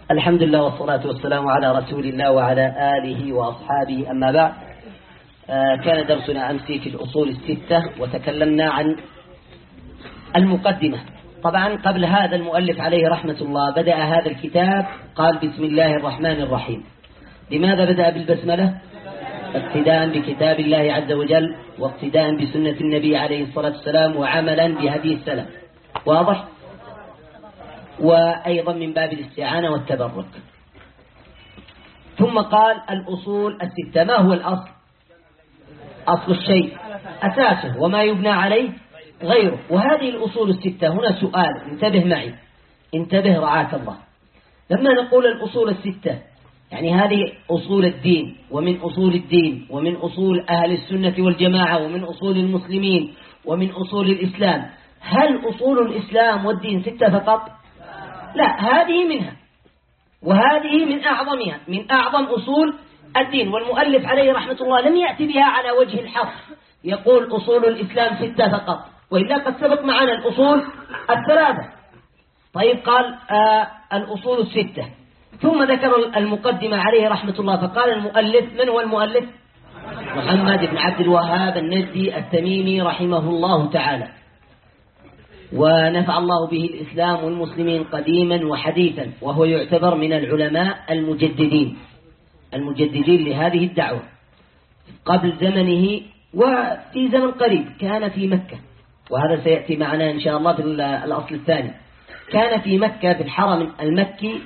الحمد لله والصلاة والسلام على رسول الله وعلى آله وأصحابه، أما بعد. كان درسنا أمس في الأصول الستة وتكلمنا عن المقدمة. طبعا قبل هذا المؤلف عليه رحمة الله بدأ هذا الكتاب قال بسم الله الرحمن الرحيم. لماذا بدأ بالبسملة؟ اقتداء بكتاب الله عز وجل واقتداء بسنة النبي عليه الصلاة والسلام وعملا بهدي السلف. واضح؟ وأيضا من باب الاستعانة والتبرك. ثم قال الأصول الستة. ما هو الأصل؟ أصل الشيء أساسه وما يبنى عليه غيره. وهذه الأصول الستة هنا سؤال، انتبه معي، انتبه رعاك الله. لما نقول الأصول الستة يعني هذه أصول الدين، ومن أصول الدين ومن أصول أهل السنة والجماعة ومن أصول المسلمين ومن أصول الإسلام. هل أصول الإسلام والدين ستة فقط؟ لا، هذه منها، وهذه من أعظمها، من أعظم أصول الدين. والمؤلف عليه رحمة الله لم يأتي بها على وجه الحصر يقول أصول الإسلام ستة فقط، وإلا قد سبق معنا الأصول الثلاثة. طيب قال الأصول الستة، ثم ذكر المقدمة عليه رحمة الله. فقال المؤلف، من هو المؤلف؟ محمد بن عبد الوهاب النجدي التميمي رحمه الله تعالى، ونفع الله به الإسلام والمسلمين قديما وحديثا، وهو يعتبر من العلماء المجددين لهذه الدعوة قبل زمنه وفي زمن قريب. كان في مكة، وهذا سيأتي معنا إن شاء الله في الأصل الثاني. كان في مكة في الحرم المكي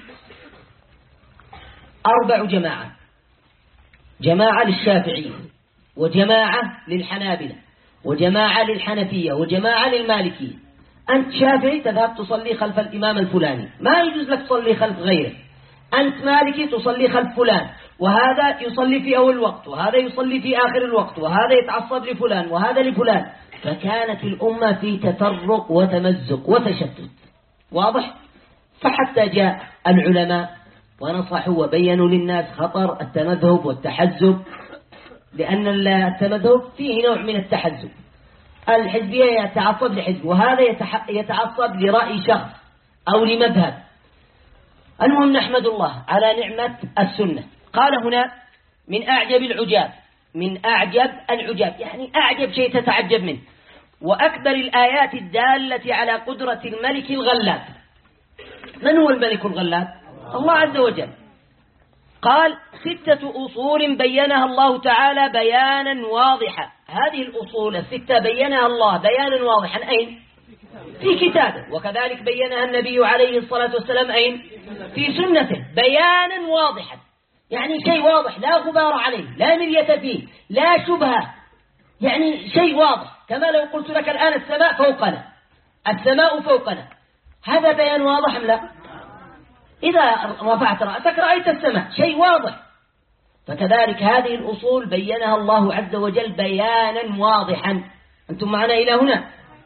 4 جماعات: جماعة للشافعية، وجماعة للحنابلة، وجماعة للحنفية، وجماعة للمالكية. أنت شافعي تذهب تصلي خلف الإمام الفلاني، ما يجوز لك تصلي خلف غيره. أنت مالكي تصلي خلف فلان، وهذا يصلي في أول الوقت، وهذا يصلي في آخر الوقت، وهذا يتعصب لفلان وهذا لفلان. فكانت الأمة في تفرق وتمزق وتشتت. واضح؟ فحتى جاء العلماء ونصحوا وبينوا للناس خطر التمذهب والتحزب، لأن التمذهب فيه نوع من التحزب. الحزبية يتعصب لحزب، وهذا يتعصب لرأي شخص أو لمذهب. المهم نحمد الله على نعمة السنة. قال هنا من أعجب العجاب، يعني أعجب شيء تتعجب منه، وأكبر الآيات الدالة على قدرة الملك الغلاب. من هو الملك الغلاب؟ الله عز وجل. قال 6 أصول بينها الله تعالى بيانا واضحا. هذه الأصول الستة بينها الله بيانا واضحا أين؟ في كتابه، وكذلك بينها النبي عليه الصلاة والسلام أين؟ في سنته، بيانا واضحا، يعني شيء واضح لا غبار عليه، لا مرية فيه، لا شبهة، يعني شيء واضح. كما لو قلت لك الآن السماء فوقنا، هذا بيان واضح أم لا؟ إذا رفعت رأسك رأيت السماء، شيء واضح. فكذلك هذه الأصول بينها الله عز وجل بيانا واضحا. أنتم معنا إلى هنا؟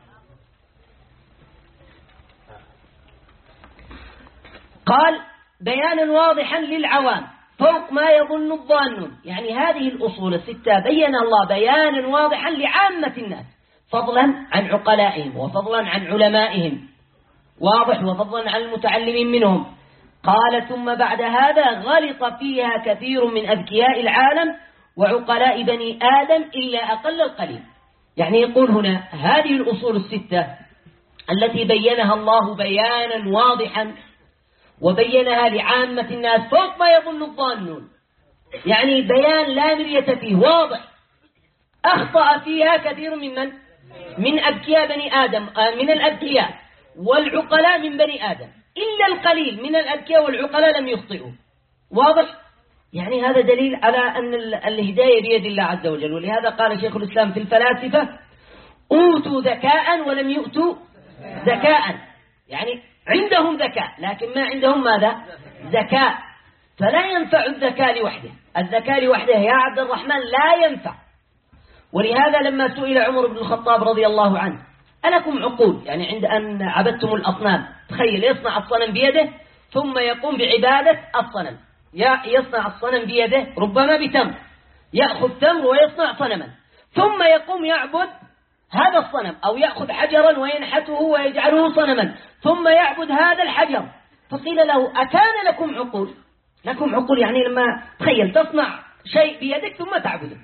قال بيانا واضحا للعوام فوق ما يظن الظانون. يعني هذه الأصول الستة بينها الله بيانا واضحا لعامة الناس، فضلا عن عقلائهم وفضلا عن علمائهم، واضح، وفضلا عن المتعلمين منهم. قال ثم بعد هذا غلط فيها كثير من أذكياء العالم وعقلاء بني آدم إلا أقل القليل. يعني يقول هنا هذه الأصول الستة التي بينها الله بيانا واضحا وبينها لعامة الناس فوق ما يظن الظانون، يعني بيان لا مرية فيه، واضح. أخطأ فيها كثير من أذكياء بني آدم، من الأذكياء والعقلاء من بني آدم، إلا القليل من الأذكياء والعقلاء لم يخطئوا. واضح؟ يعني هذا دليل على أن الهداية بيد الله عز وجل. ولهذا قال شيخ الإسلام في الفلاسفة أوتوا ذكاء ولم يؤتوا ذكاء، يعني عندهم ذكاء لكن ما عندهم ماذا؟ ذكاء. فلا ينفع الذكاء لوحده، الذكاء لوحده يا عبد الرحمن لا ينفع. ولهذا لما سئل عمر بن الخطاب رضي الله عنه ألكم عقول؟ يعني عند أن عبدتم الأصنام، تخيل يصنع الصنم بيده ثم يقوم بعبادة الصنم، يصنع الصنم بيده ربما بتمر، يأخذ تمر ويصنع صنما، ثم يقوم يعبد هذا الصنم، أو يأخذ حجرا وينحته ويجعله صنما، ثم يعبد هذا الحجر. فقيل له أكان لكم عقول؟ لكم عقول يعني لما تخيل تصنع شيء بيدك ثم تعبده.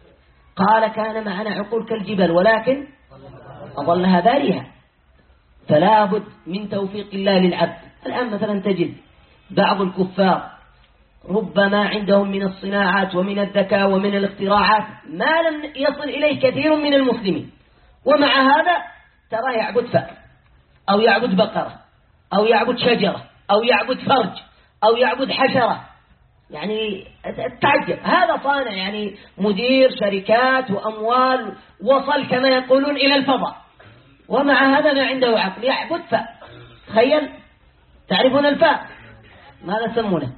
قال كان معنا عقول كالجبال ولكن أظلها بارهة. فلا بد من توفيق الله للعبد. الآن مثلا تجد بعض الكفار ربما عندهم من الصناعات ومن الذكاء ومن الاختراعات ما لم يصل إليه كثير من المسلمين، ومع هذا ترى يعبد فأر أو يعبد بقرة أو يعبد شجرة أو يعبد فرج أو يعبد حشرة. يعني تعجب، هذا صانع يعني مدير شركات وأموال، وصل كما يقولون إلى الفضاء، ومع هذا ما عنده عقل، يعبد فأر. تخيل، تعرفون الفأر ماذا سمونه؟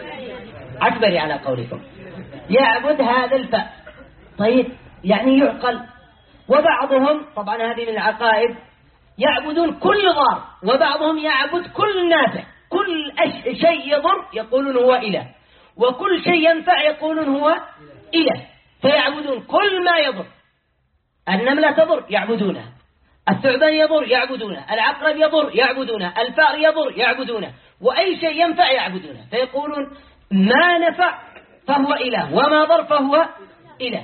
عكبري على قولكم. يعبد هذا الفأر. طيب يعني يعقل. وبعضهم طبعا هذه من العقائد يعبدون كل ضار، وبعضهم يعبد كل نافع. كل شيء يضر يقولون هو إله، وكل شيء ينفع يقولون هو إله، فيعبدون كل ما يضر. النملة تضر يعبدونها، الثعبان يضر يعبدونه، العقرب يضر يعبدونه، الفأر يضر يعبدونه، وأي شيء ينفع يعبدونه. فيقولون ما نفع فهو إله وما ضر فهو إله.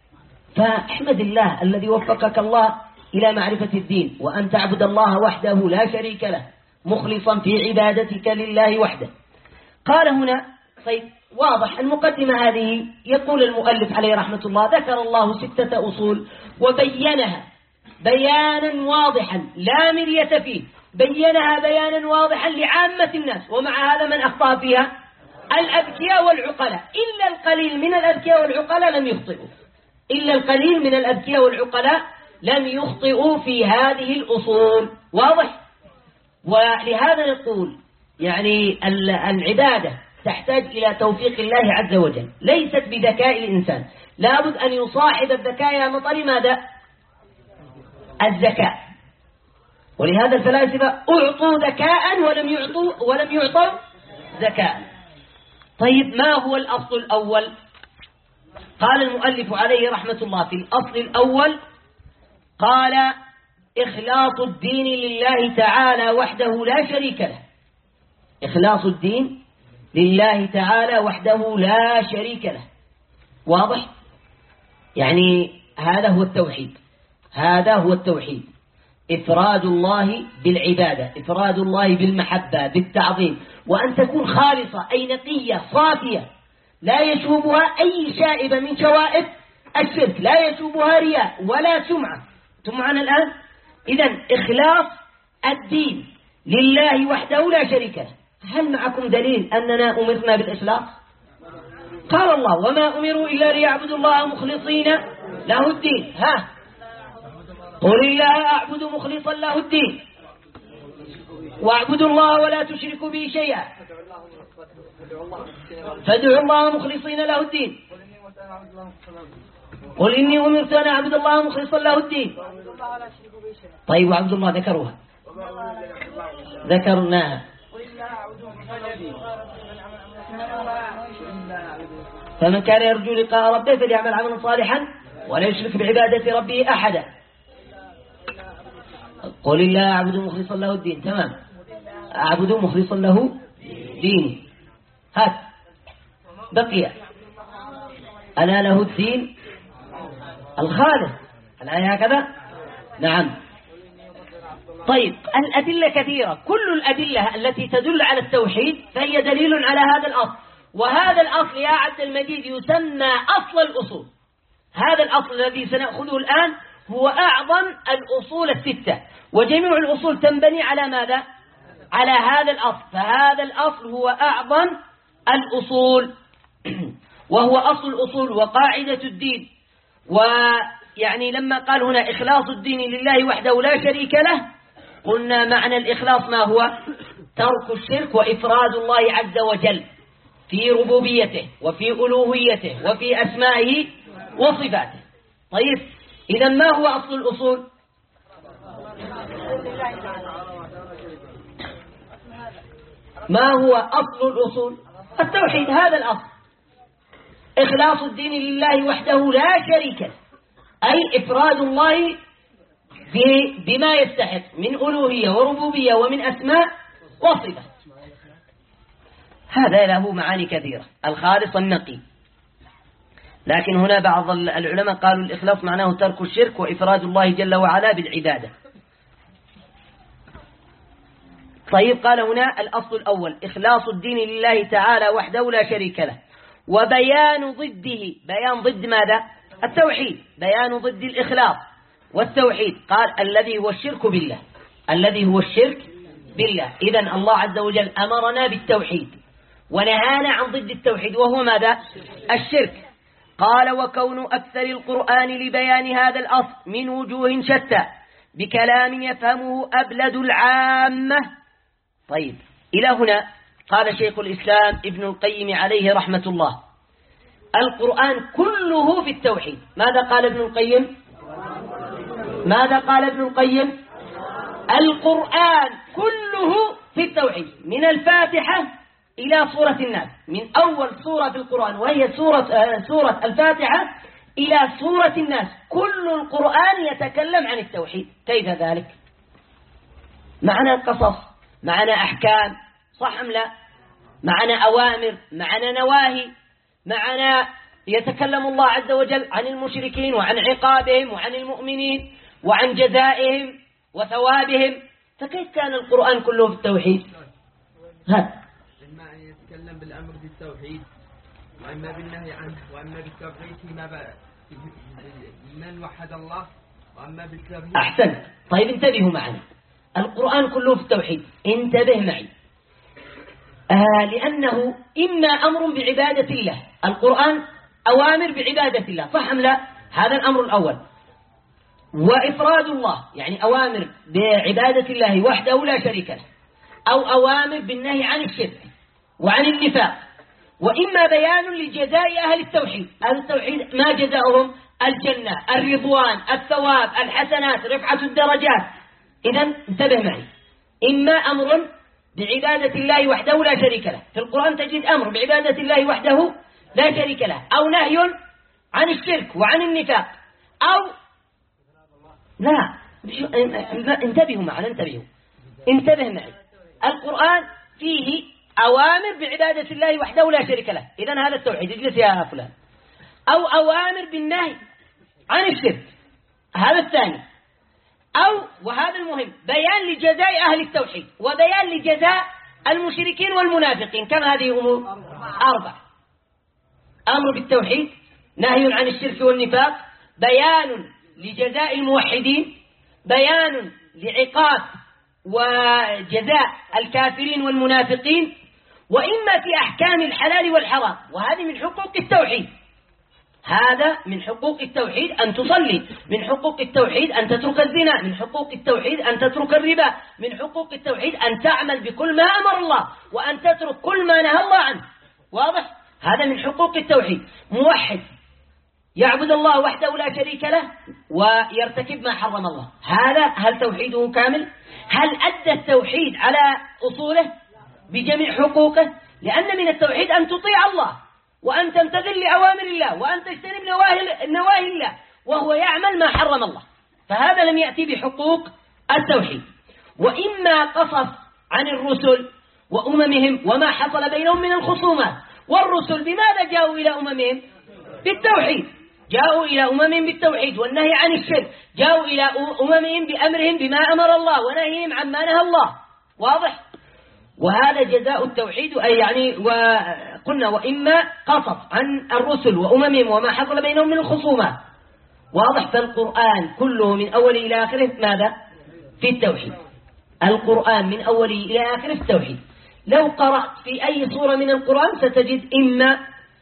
فاحمد الله الذي وفقك الله إلى معرفة الدين، وأن تعبد الله وحده لا شريك له مخلصا في عبادتك لله وحده. قال هنا طيب واضح المقدمة هذه. يقول المؤلف عليه رحمة الله ذكر الله 6 أصول وبينها بيانا واضحا لا مرية فيه، بينها بيانا واضحا لعامة الناس، ومع هذا من أخطأ فيها الأذكياء والعقلاء، إلا القليل من الأذكياء والعقلاء لم يخطئوا، إلا القليل من الأذكياء والعقلاء لم يخطئوا في هذه الأصول. واضح؟ ولهذا نقول يعني العبادة تحتاج إلى توفيق الله عز وجل، ليست بذكاء الإنسان، لابد أن يصاحب الذكاء يا مطر ماذا؟ الذكاء. ولهذا الفلاسفة أعطوا ذكاء ولم يعطوا ذكاء. طيب ما هو الأصل الأول؟ قال المؤلف عليه رحمة الله في الأصل الأول قال إخلاص الدين لله تعالى وحده لا شريك له. إخلاص الدين لله تعالى وحده لا شريك له. واضح؟ يعني هذا هو التوحيد، هذا هو التوحيد، إفراد الله بالعبادة، إفراد الله بالمحبة بالتعظيم، وأن تكون خالصة أي نقية صافية لا يشوبها أي شائبة من شوائب الشرك، لا يشوبها رياء ولا سمعة. ثم معنا الآن إذن إخلاص الدين لله وحده لا شريك له. هل معكم دليل أننا أمرنا بالإخلاص؟ قال الله وما أمروا إلا ليعبدوا الله مخلصين له الدين. ها قل الله أعبد مخلصا له الدين واعبدوا الله ولا تشركوا به شيئا فادعوا الله مخلصين له الدين. قل إني أمرت أن أعبد الله مخلصا له الدين. طيب وعبد الله ذكروها، ذكرناها. فمن كان يرجو لقاء ربه فليعمل عملا صالحا ولا يشرك بعبادة ربه أحدا. قل الله أعبد مخلصا له الدين. تمام، أعبد مخلصا له ديني. هات بقي أنا له الدين الخالص. الآية هكذا. نعم. طيب الأدلة كثيرة، كل الأدلة التي تدل على التوحيد فهي دليل على هذا الأصل، وهذا الأصل يا عبد المجيد يسمى أصل الأصول. هذا الأصل الذي سنأخذه الآن هو أعظم الأصول 6، وجميع الأصول تنبني على ماذا؟ على هذا الأصل. فهذا الأصل هو أعظم الأصول وهو أصل الأصول وقاعدة الدين. ويعني لما قال هنا إخلاص الدين لله وحده لا شريك له، قلنا معنى الإخلاص ما هو؟ ترك الشرك وإفراد الله عز وجل في ربوبيته وفي ألوهيته وفي أسمائه وصفاته. طيب إذا ما هو أصل الأصول؟ ما هو أصل الأصول؟ التوحيد، هذا الأصل. إخلاص الدين لله وحده لا شريك له، أي إفراد الله بما يستحق من ألوهية وربوبية ومن أسماء وصفات. هذا له معاني كثيرة، الخالص النقي. لكن هنا بعض العلماء قالوا الإخلاص معناه ترك الشرك وإفراد الله جل وعلا بالعبادة. طيب، قال هنا الأصل الأول إخلاص الدين لله تعالى وحده لا شريك له، وبيان ضده، بيان ضد ماذا؟ التوحيد، بيان ضد الإخلاص والتوحيد. قال الذي هو الشرك بالله، الذي هو الشرك بالله. إذن الله عز وجل أمرنا بالتوحيد ونهانا عن ضد التوحيد وهو ماذا؟ الشرك. قال وكون أكثر القرآن لبيان هذا الأصل من وجوه شتى بكلام يفهمه أبلد العامة. طيب، إلى هنا قال شيخ الإسلام ابن القيم عليه رحمة الله القرآن كله في التوحيد. ماذا قال ابن القيم؟ ماذا قال ابن القيم؟ القرآن كله في التوحيد، من الفاتحة إلى سورة الناس، من أول سورة في القرآن وهي سورة الفاتحة إلى سورة الناس، كل القرآن يتكلم عن التوحيد. كيف ذلك؟ معنا قصص، معنا أحكام، صح أم لا؟ معنا أوامر، معنا نواهي، معنا يتكلم الله عز وجل عن المشركين وعن عقابهم وعن المؤمنين وعن جزائهم وثوابهم. فكيف كان القرآن كله في التوحيد؟ هذا إما أن يتكلم بالأمر بالتوحيد وإما بالنهي عنه، وإما بالتوحيد من وحد الله، وإما بالتوحيد. أحسن. طيب انتبهوا معنا، القرآن كله في التوحيد، انتبه معي. لأنه إما أمر بعبادة الله، القرآن أوامر بعبادة الله، صح أم لا؟ هذا الأمر الأول. وإفراد الله، يعني أوامر بعبادة الله وحده لا شريك له، أو أوامر بالنهي عن الشرك وعن النفاق. وإما بيان لجزاء أهل التوحيد. أهل التوحيد ما جزاؤهم؟ الجنة، الرضوان، الثواب، الحسنات، رفعة الدرجات. إذن انتبه معي، إما أمر بعبادة الله وحده لا شريك له، في القرآن تجد أمر بعبادة الله وحده لا شريك له، أو نهي عن الشرك وعن النفاق، أو لا. انتبهوا معنا، انتبه معي. القرآن فيه أوامر بعبادة الله وحده لا شريك له، إذن هذا التوحيد، اجلس يا فلان. أو أوامر بالنهي عن الشرك، هذا الثاني. أو وهذا المهم بيان لجزاء أهل التوحيد وبيان لجزاء المشركين والمنافقين. كم هذه أمور؟ 4. أمر بالتوحيد، نهي عن الشرك والنفاق، بيان لجزاء الموحدين، بيان لعقاب وجزاء الكافرين والمنافقين، وإما في أحكام الحلال والحرام. وهذه من حقوق التوحيد، هذا من حقوق التوحيد أن تصلي، من حقوق التوحيد أن تترك الزنا، من حقوق التوحيد أن تترك الربا، من حقوق التوحيد أن تعمل بكل ما أمر الله وأن تترك كل ما نهى الله عنه. واضح؟ هذا من حقوق التوحيد. موحد يعبد الله وحده لا شريك له ويرتكب ما حرم الله، هذا هل توحيده كامل؟ هل أدى التوحيد على أصوله بجميع حقوقه؟ لأن من التوحيد أن تطيع الله وأن تمتثل لأوامر الله وأن تجتنب نواهي الله، وهو يعمل ما حرم الله، فهذا لم يأتي بحقوق التوحيد. وإما قصص عن الرسل وأممهم وما حصل بينهم من الخصومات. والرسل بماذا جاءوا إلى أممهم؟ بالتوحيد، جاءوا إلى أممهم بالتوحيد والنهي عن الشرك، جاءوا إلى أممهم بأمرهم بما أمر الله ونهيهم عما نهى الله. واضح؟ وهذا جزاء التوحيد. أي يعني وقلنا وإما قصص عن الرسل وأممهم وما حصل بينهم من الخصومات. واضح؟ فالقرآن كله من أوله إلى آخره ماذا؟ في التوحيد. القرآن من أوله إلى آخره في التوحيد. لو قرأت في أي سورة من القرآن ستجد إما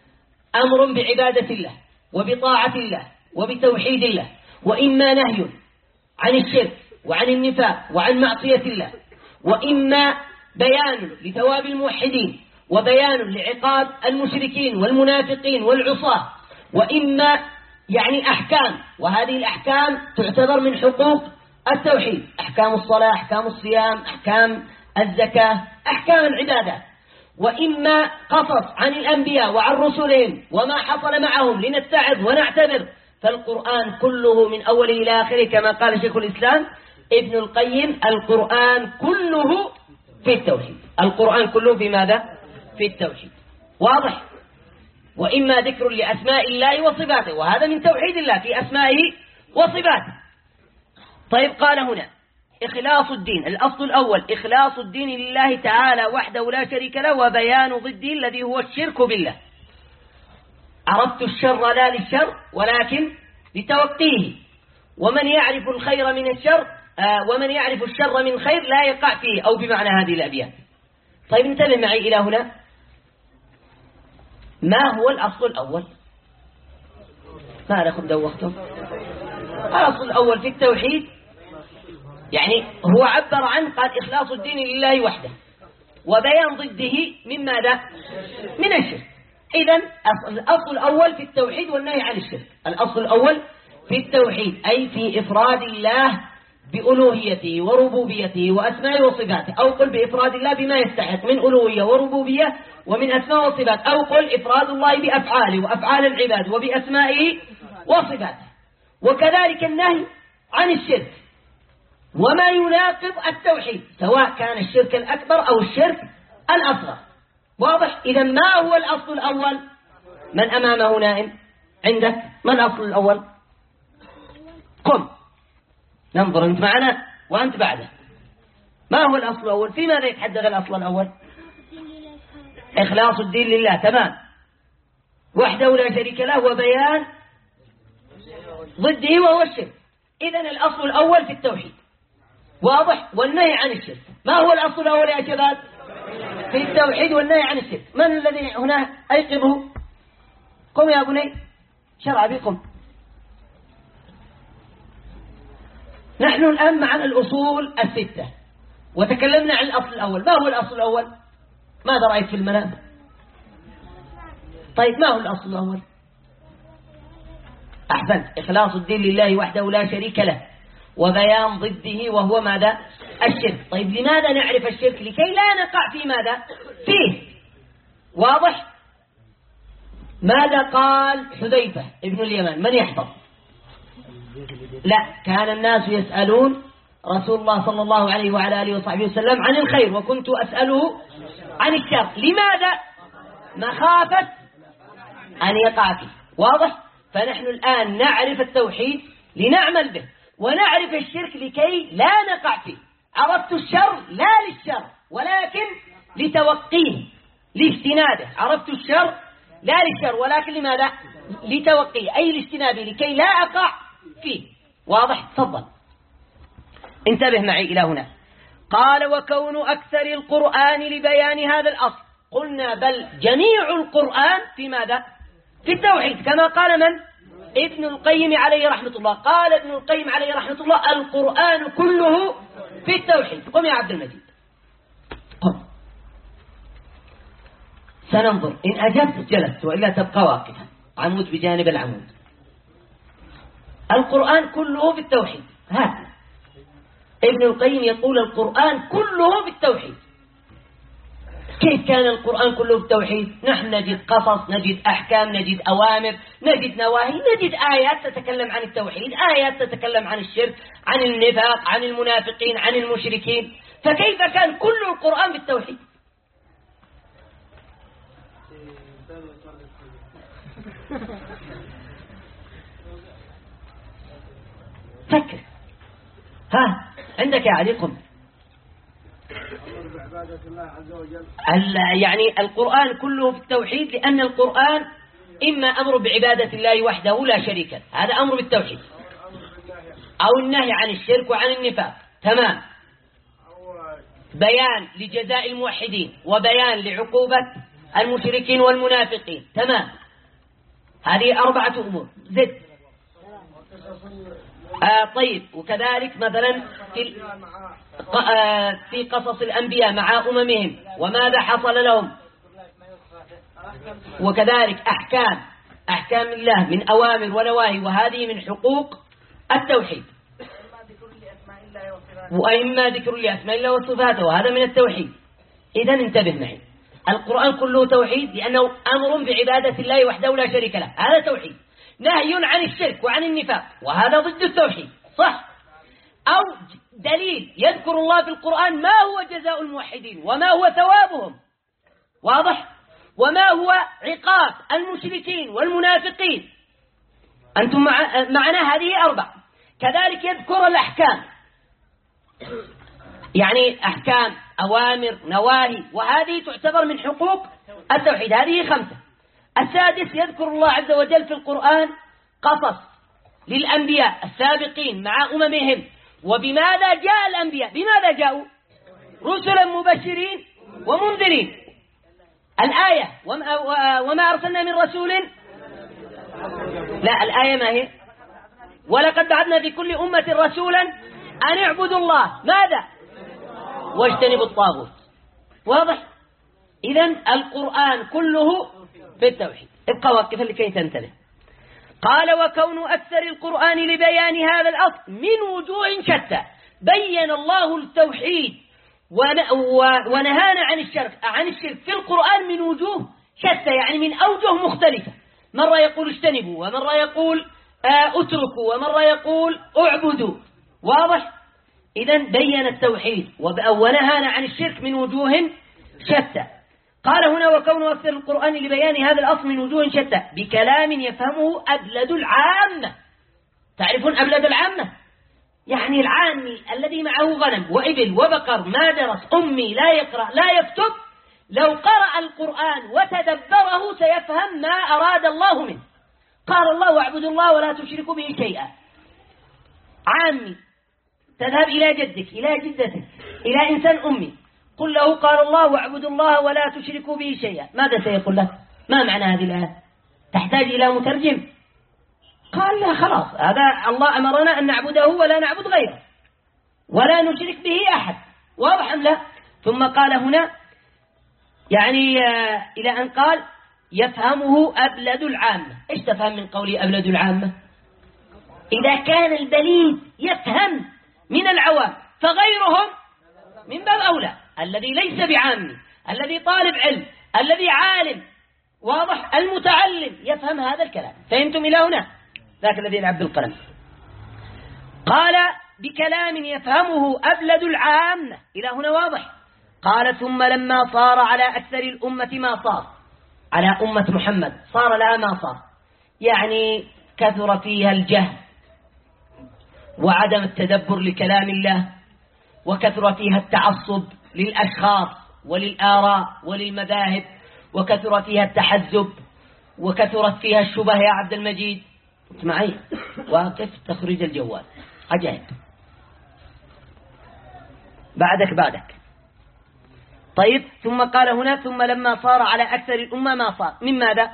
أمر بعبادة الله وبطاعة الله وبتوحيد الله، وإما نهي عن الشرك وعن النفاق وعن معصية الله، وإما بيان لثواب الموحدين وبيان لعقاب المشركين والمنافقين والعصاة، وإما يعني أحكام، وهذه الأحكام تعتبر من حقوق التوحيد، أحكام الصلاة، أحكام الصيام، أحكام الزكاة، أحكام العبادة. وإما قصص عن الأنبياء وعن رسلهم وما حصل معهم لنتعظ ونعتبر. فالقرآن كله من أوله إلى آخره كما قال شيخ الإسلام ابن القيم القرآن كله في التوحيد. القرآن كله في ماذا؟ في التوحيد. واضح؟ وإما ذكر لأسماء الله وصفاته، وهذا من توحيد الله في أسمائه وصفاته. طيب قال هنا إخلاص الدين، الأصل الأول إخلاص الدين لله تعالى وحده لا شريك له، وبيان ضده الذي هو الشرك بالله. عرفت الشر لا للشر ولكن لتوقيه، ومن يعرف الخير من الشر ومن يعرف الشر من خير لا يقع فيه، أو بمعنى هذه الأبيات. طيب انتبه معي إلى هنا. ما هو الأصل الأول؟ ما لكم دوختم؟ الأصل الأول في التوحيد يعني هو عبر عنه، قال إخلاص الدين لله وحده، وبيان ضده من ماذا؟ من الشرك. إذن الأصل الأول في التوحيد والنهي عن الشرك. الأصل الأول في التوحيد أي في إفراد الله بألوهيته وربوبيته وأسمائه وصفاته، أو قل بإفراد الله بما يستحق من ألوهية وربوبية ومن أسماء وصفات، أو قل إفراد الله بأفعاله وأفعال العباد وبأسمائه وصفاته. وكذلك النهي عن الشرك وما يناقض التوحيد، سواء كان الشرك الأكبر أو الشرك الأصغر. واضح؟ إذا ما هو الأصل الأول؟ من أمامه نائم عندك؟ ما الأصل الأول؟ قم ننظر أنت معنا وأنت بعده. ما هو الأصل الأول؟ في ماذا يتحدث الأصل الأول؟ إخلاص الدين لله، تمام، وحده لا شريك له، وبيان ضده وهو الشرك. إذن الأصل الأول في التوحيد. واضح؟ والنهي عن الشرك. ما هو الأصل الأول يا شباب في التوحيد والنهي عن الشرك؟ من الذي هنا أيقظه؟ قم يا بني، شرع بكم. نحن الآن مع الأصول الستة، وتكلمنا عن الأصل الأول. ما هو الأصل الأول؟ ماذا رأيت في المنام؟ طيب ما هو الأصل الأول؟ أحسنت، إخلاص الدين لله وحده لا شريك له، وبيان ضده وهو ماذا؟ الشرك. طيب لماذا نعرف الشرك؟ لكي لا نقع في ماذا؟ فيه. واضح؟ ماذا قال حذيفة ابن اليمان؟ من يحفظ؟ لا، كان الناس يسألون رسول الله صلى الله عليه وعلى آله وصحبه وسلم عن الخير، وكنت أسأله عن الشر. لماذا؟ مخافة أن يقع فيه. واضح؟ فنحن الآن نعرف التوحيد لنعمل به، ونعرف الشرك لكي لا نقع فيه. عرفت الشر لا للشر ولكن لتوقيه لاجتنابه. عرفت الشر لا للشر ولكن لماذا؟ لتوقيه، أي لاجتنابه لكي لا أقع فيه. واضح؟ تفضل انتبه معي إلى هنا. قال وكون أكثر القرآن لبيان هذا الأصل. قلنا بل جميع القرآن في ماذا؟ في التوحيد، كما قال من؟ ابن القيم عليه رحمة الله. قال ابن القيم عليه رحمة الله القرآن كله في التوحيد. قم يا عبد المجيد، قم. سننظر، إن أجبت جلست وإلا تبقى واقفا، عمود بجانب العمود. القرآن كله في التوحيد. هذا ابن القيم يقول القرآن كله في التوحيد. كيف كان القرآن كله في التوحيد؟ نحن نجد قصص، نجد أحكام، نجد أوامر، نجد نواهي، نجد آيات تتكلم عن التوحيد، آيات تتكلم عن الشرك، عن النفاق، عن المنافقين، عن المشركين. فكيف كان كل القرآن بالتوحيد؟ فكر. ها عندك يا علي، قم. يعني القرآن كله في التوحيد، لأن القرآن إما أمر بعبادة الله وحده لا شريك له، هذا أمر بالتوحيد، أو النهي عن الشرك وعن النفاق، تمام، بيان لجزاء الموحدين وبيان لعقوبة المشركين والمنافقين، تمام. هذه 4 أمور. زد. طيب، وكذلك مثلا في قصص الأنبياء مع أممهم وماذا حصل لهم، وكذلك أحكام الله من أوامر ونواهي، وهذه من حقوق التوحيد. وإما ذكر لأسماء الله وصفاته، وهذا من التوحيد. إذن انتبه معي، القرآن كله توحيد لأنه أمر بعبادة الله وحده لا شريك له، هذا توحيد. نهي عن الشرك وعن النفاق، وهذا ضد التوحيد، صح؟ أو دليل يذكر الله في القرآن ما هو جزاء الموحدين وما هو ثوابهم، واضح؟ وما هو عقاب المشركين والمنافقين. أنتم معنا هذه 4. كذلك يذكر الأحكام، يعني أحكام، أوامر، نواهي، وهذه تعتبر من حقوق التوحيد. هذه 5. السادس يذكر الله عز وجل في القرآن قصص للأنبياء السابقين مع أممهم، وبماذا جاء الأنبياء؟ بماذا جاءوا؟ رسلا مبشرين ومنذرين. الآية وما أرسلنا من رسول، لا الآية ما هي؟ ولقد بعثنا في كل أمة رسولا أن اعبدوا الله ماذا؟ واجتنبوا الطاغوت. واضح؟ إذن القرآن كله في التوحيد. ابقى واقفا لكي تنتبه. قال وكون أكثر القرآن لبيان هذا الأصل من وجوه شتى. بين الله التوحيد ونهانا عن الشرك في القرآن من وجوه شتى، يعني من أوجه مختلفة. مرة يقول اجتنبوا، ومرة يقول اتركوا، ومرة يقول اعبدوا. واضح؟ إذن بين التوحيد ونهانا عن الشرك من وجوه شتى. قال هنا وكون أكثر القرآن لبيان هذا الأصل من وجوه شتى بكلام يفهمه أبلد العامة. تعرفون أبلد العامة؟ يعني العامي الذي معه غنم وإبل وبقر، ما درس، أمي، لا يقرأ لا يكتب، لو قرأ القرآن وتدبره سيفهم ما أراد الله منه. قال الله واعبدوا الله ولا تشركوا به شيئا. عامي تذهب إلى جدك، إلى جدتك، إلى إنسان أمي، قل له قال الله واعبدوا الله ولا تشركوا به شيئا، ماذا سيقول لك؟ ما معنى هذه الآية؟ تحتاج إلى مترجم؟ قال لا خلاص، هذا الله أمرنا أن نعبده ولا نعبد غيره ولا نشرك به أحد. واضح أم لا؟ ثم قال هنا يعني إلى أن قال يفهمه أبلد العامة. إيش تفهم من قولي أبلد العامة؟ إذا كان البليد يفهم من العوام فغيرهم من باب أولى. الذي ليس بعامي، الذي طالب علم، الذي عالم، واضح، المتعلم يفهم هذا الكلام. فهمتم إلى هنا؟ ذاك الذي يلعب بالقلم. قال بكلام يفهمه أبلد العامة، إلى هنا واضح. قال ثم لما صار على أكثر الأمة ما صار، على أمة محمد صار لها ما صار، يعني كثر فيها الجهل وعدم التدبر لكلام الله، وكثر فيها التعصب للأشخاص وللآراء وللمذاهب، وكثر فيها التحزب، وكثرت فيها الشبه. يا عبد المجيد معي واقف تخرج الجوال عجائب. بعدك. طيب ثم قال هنا ثم لما صار على أكثر الأمة ما صار من ماذا؟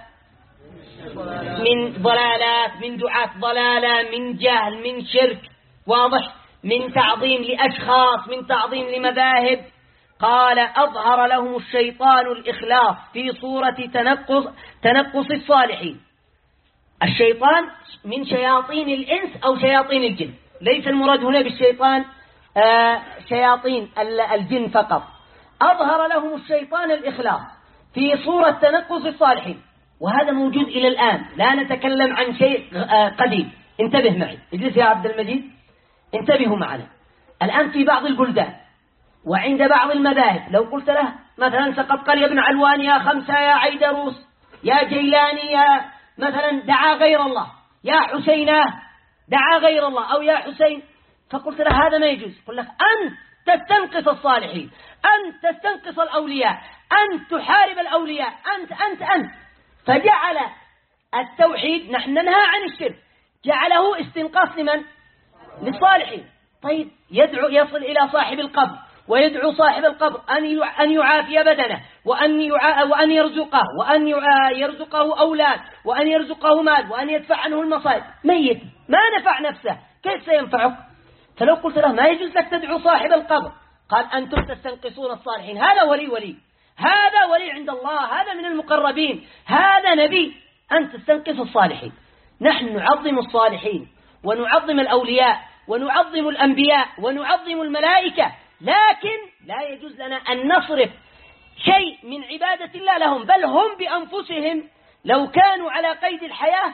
من ضلالات، من دعاة ضلالة، من جهل، من شرك، واضح، من تعظيم لأشخاص، من تعظيم لمذاهب. قال أظهر لهم الشيطان الإخلاص في صورة تنقص الصالحين. الشيطان من شياطين الإنس أو شياطين الجن، ليس المراد هنا بالشيطان شياطين الجن فقط. أظهر لهم الشيطان الإخلاص في صورة تنقص الصالحين، وهذا موجود إلى الآن. لا نتكلم عن شيء قديم. انتبه معي، اجلس يا عبد المجيد، انتبهوا معنا. الآن في بعض البلدان وعند بعض المذاهب لو قلت له مثلا سقط يا ابن علوان، يا خمسة، يا عيدروس، يا جيلاني، يا مثلا دعا غير الله، يا حسينة دعا غير الله، أو يا حسين، فقلت له هذا ما يجوز. قل لك أنت تستنقص الصالحين، أنت تستنقص الأولياء، أنت تحارب الأولياء، أنت. فجعل التوحيد، نحن ننهى عن الشرك، جعله استنقاص لمن؟ للصالحين. طيب يصل إلى صاحب القبر ويدعو صاحب القبر أن يعافي بدنه، وأن يرزقه، وأن يرزقه أولاد، وأن يرزقه مال، وأن يدفع عنه المصائب. ميت ما نفع نفسه، كيف سينفعك؟ فلو قلت له ما يجوز لك تدعو صاحب القبر، قال أنتم تستنقصون الصالحين، هذا ولي، هذا ولي عند الله، هذا من المقربين، هذا نبي، أنت تستنقص الصالحين. نحن نعظم الصالحين ونعظم الأولياء ونعظم الأنبياء ونعظم الملائكة، لكن لا يجوز لنا أن نصرف شيء من عبادة الله لهم، بل هم بأنفسهم لو كانوا على قيد الحياة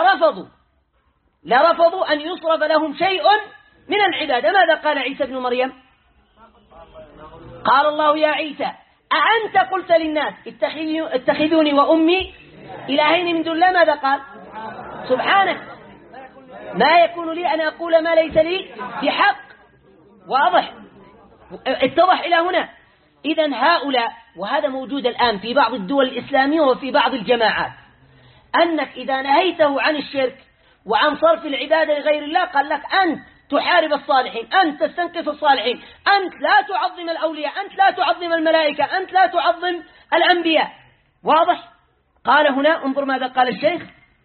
لرفضوا أن يصرف لهم شيء من العبادة. ماذا قال عيسى بن مريم؟ قال الله يا عيسى أأنت قلت للناس اتخذوني وأمي إلهين من دون الله؟ ماذا قال؟ سبحانك ما يكون لي أن أقول ما ليس لي بحق. واضح؟ اتضح إلى هنا. إذن هؤلاء، وهذا موجود الآن في بعض الدول الإسلامية وفي بعض الجماعات، أنك إذا نهيته عن الشرك وعن صرف العبادة لغير الله قال لك أنت تحارب الصالحين، أنت تستنقص الصالحين، أنت لا تعظم الأولياء، أنت لا تعظم الملائكة، أنت لا تعظم الأنبياء. واضح؟ قال هنا انظر ماذا قال الشيخ،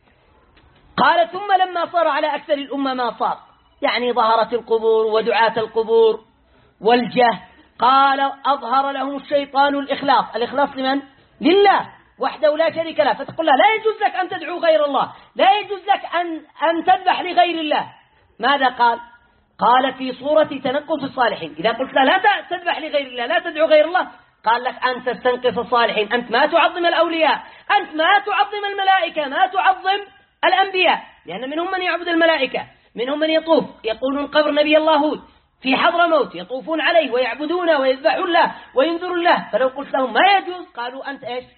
قال ثم لما صار على أكثر الأمة ما صار، يعني ظهرت القبور ودعاة القبور والجهل، قال أظهر لهم الشيطان الإخلاص لمن؟ لله وحده لا شريك له. فتقول له لا يجوز لك أن تدعو غير الله، لا يجوز لك أن تذبح لغير الله. ماذا قال؟ قال في صورة تنقص الصالحين. إذا قلت له لا تذبح لغير الله، لا تدعو غير الله، قال لك أنت تستنقص الصالحين، أنت ما تعظم الأولياء، أنت ما تعظم الملائكة، ما تعظم الأنبياء، لأن منهم من يعبد الملائكة، منهم من يطوف يقولون قبر نبي الله هود في حضرموت، يطوفون عليه ويعبدونه ويذبحون له وينذرون له. فلو قلت لهم ما يجوز قالوا أنت إيش؟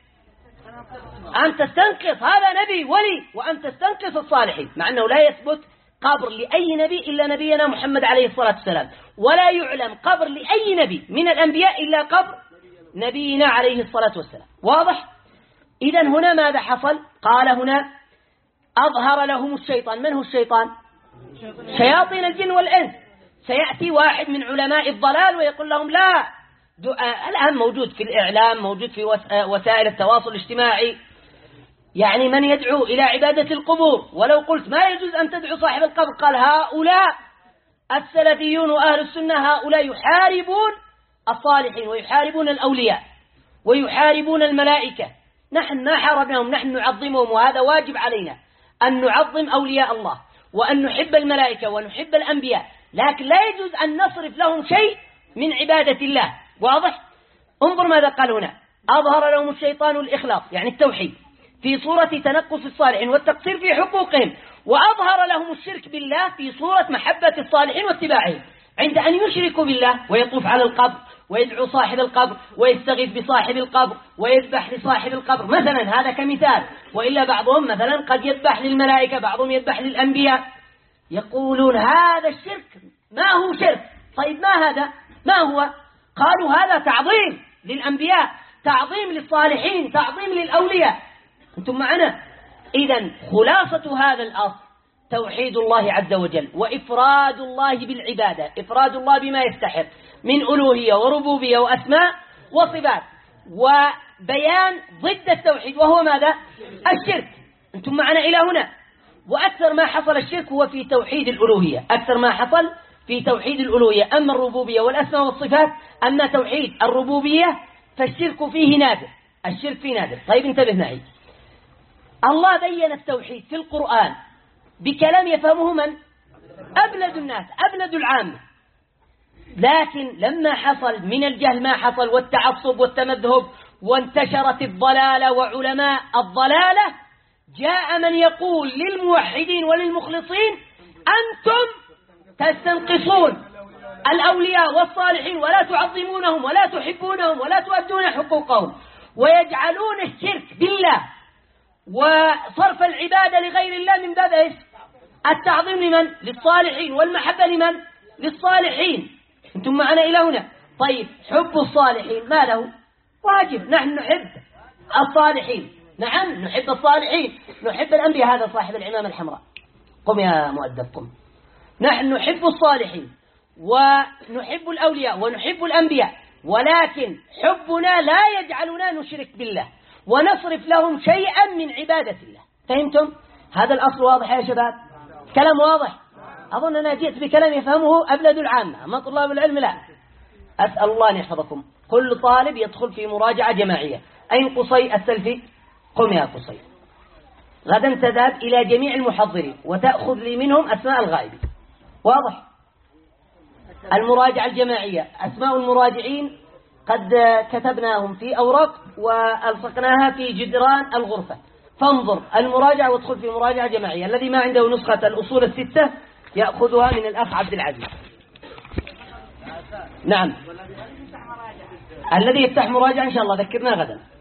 أنت تستنقص هذا نبي ولي، وأنت تستنقص الصالحين، مع أنه لا يثبت قبر لأي نبي إلا نبينا محمد عليه الصلاة والسلام، ولا يعلم قبر لأي نبي من الأنبياء إلا قبر نبينا عليه الصلاة والسلام. واضح؟ إذن هنا ماذا حصل؟ قال هنا أظهر لهم الشيطان. من هو الشيطان؟ شياطين الجن والإنس. سيأتي واحد من علماء الضلال ويقول لهم لا، الآن موجود في الإعلام، موجود في وسائل التواصل الاجتماعي، يعني من يدعو إلى عبادة القبور، ولو قلت ما يجوز أن تدعو صاحب القبر قال هؤلاء السلفيون وأهل السنة هؤلاء يحاربون الصالحين ويحاربون الأولياء ويحاربون الملائكة. نحن ما حاربناهم، نحن نعظمهم، وهذا واجب علينا أن نعظم أولياء الله وأن نحب الملائكة ونحب الأنبياء، لكن لا يجوز أن نصرف لهم شيء من عبادة الله. واضح؟ انظر ماذا قال هنا، أظهر لهم الشيطان الإخلاص يعني التوحيد في صورة تنقص الصالحين والتقصير في حقوقهم، وأظهر لهم الشرك بالله في صورة محبة الصالحين واتباعهم، عند أن يشركوا بالله ويطوف على القبر ويدعو صاحب القبر ويستغيث بصاحب القبر ويذبح لصاحب القبر مثلا، هذا كمثال. وإلا بعضهم مثلا قد يذبح للملائكة، بعضهم يذبح للأنبياء. يقولون هذا الشرك. ما هو شرك؟ طيب ما هذا؟ ما هو؟ قالوا هذا تعظيم للأنبياء، تعظيم للصالحين، تعظيم للأولياء. أنتم معنا؟ إذن خلاصة هذا الأصل توحيد الله عز وجل وإفراد الله بالعبادة، إفراد الله بما يستحق من ألوهية وربوبية وأسماء وصفات، وبيان ضد التوحيد وهو ماذا؟ الشرك. أنتم معنا إلى هنا؟ وأكثر ما حصل الشرك هو في توحيد الألوهية، أكثر ما حصل في توحيد الألوهية. أما الربوبية والأسماء والصفات، أما توحيد الربوبية فالشرك فيه نادر، الشرك فيه نادر. طيب انتبه معي، الله بين التوحيد في القرآن بكلام يفهمه من؟ أبلد الناس، أبلد العامة. لكن لما حصل من الجهل ما حصل والتعصب والتمذهب وانتشرت الضلالة وعلماء الضلالة، جاء من يقول للموحدين وللمخلصين أنتم تستنقصون الأولياء والصالحين ولا تعظمونهم ولا تحبونهم ولا تؤدون حقوقهم، ويجعلون الشرك بالله وصرف العبادة لغير الله من باب إيش؟ التعظيم لمن؟ للصالحين، والمحبة لمن؟ للصالحين. أنتم معنا إلى هنا؟ طيب حب الصالحين ما له؟ واجب، نحن نحب الصالحين، نعم نحب الصالحين، نحب الأنبياء. هذا صاحب العمامة الحمراء، قم يا مؤدب قم. نحن نحب الصالحين ونحب الأولياء ونحب الأنبياء، ولكن حبنا لا يجعلنا نشرك بالله ونصرف لهم شيئا من عبادة الله. فهمتم؟ هذا الأصل واضح يا شباب؟ كلام واضح؟ أظن أنا جئت بكلام يفهمه أبلد العامة، أما طلاب العلم لا. أسأل الله أن يحفظكم. كل طالب يدخل في مراجعة جماعية. أين قصي السلفي؟ قم يا قصي. غدا تذهب إلى جميع المحضرين وتأخذ لي منهم أسماء الغائبين. واضح؟ المراجعة الجماعية، أسماء المراجعين قد كتبناهم في أوراق وألصقناها في جدران الغرفة، فانظر المراجعة وادخل في مراجعة جماعية. الذي ما عنده نسخة الأصول الستة يأخذها من الأخ عبد العزيز. نعم الذي يفتح مراجعة إن شاء الله ذكرنا غدا.